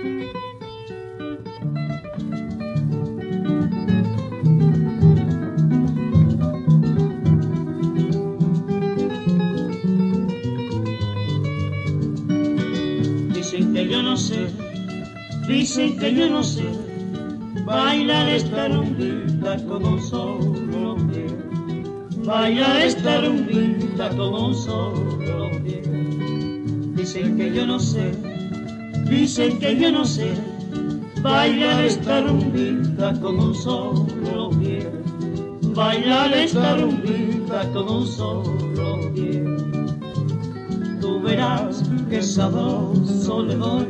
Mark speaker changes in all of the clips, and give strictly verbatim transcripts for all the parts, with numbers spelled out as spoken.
Speaker 1: Dicen que yo no sé, dicen que yo no sé bailar esta rumbita como un solo pie, bailar esta rumbita como un solo pie. Dicen que yo no sé, dicen que yo no sé bailar esta rumbita como un solo pie, bailar esta rumbita como un solo pie. Tú verás que sabroso le doy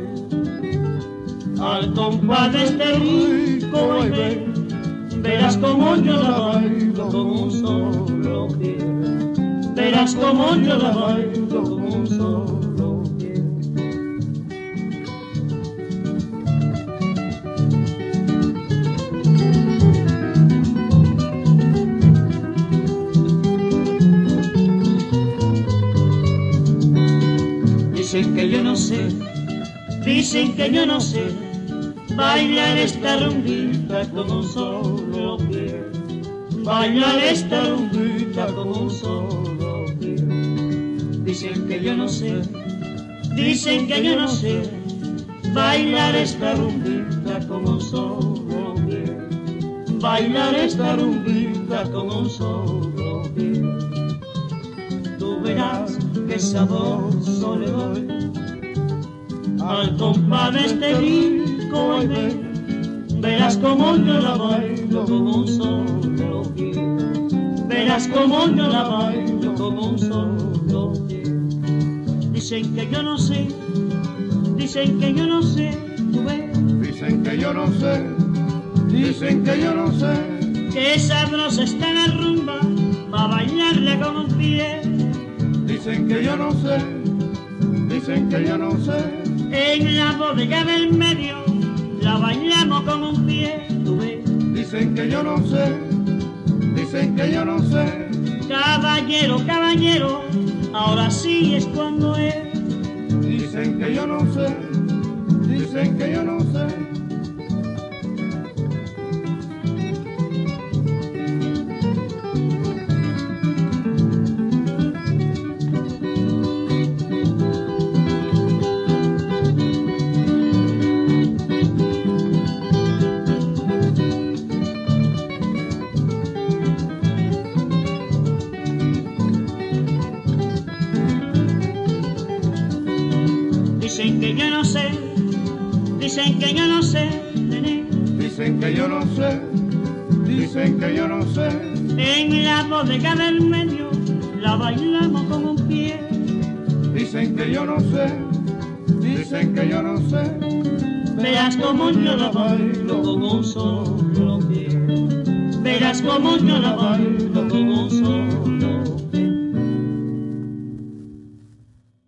Speaker 1: al compás de este rico baile, verás como yo la bailo como un solo pie, verás como yo la bailo como un solo pie. Dicen que yo no sé, dicen que yo no sé bailar esta rumbita como un solo pie, bailar esta rumbita como un solo pie. Dicen que yo no sé, dicen que yo no sé bailar esta rumbita como un solo pie, bailar esta rumbita como un solo pie. Tú verás que sabroso le doy al compás de este rico baile, verás como yo la bailo como un solo pie, verás como yo la bailo como un solo pie. Dicen que yo no sé, dicen que yo no sé, tú ves.
Speaker 2: Dicen que yo no sé, dicen que yo no sé,
Speaker 1: que sabrosa está la rumba pa' bailarla con un pie.
Speaker 2: Dicen que yo no sé, dicen que yo no sé,
Speaker 1: en la bodega del medio la bailamos con un pie, tú ves.
Speaker 2: Dicen que yo no sé, dicen que yo no sé,
Speaker 1: caballero, caballero, ahora sí es cuando es.
Speaker 2: Dicen que yo no sé, dicen que yo no sé.
Speaker 1: Dicen que yo no sé, dicen que yo no sé, nene.
Speaker 2: Dicen que yo no sé, dicen que yo no sé,
Speaker 1: en la bodega del medio la bailamos con un pie.
Speaker 2: Dicen que yo no sé, dicen que yo no sé,
Speaker 1: verás como yo la bailo como un solo pie, verás como yo la bailo como un solo pie.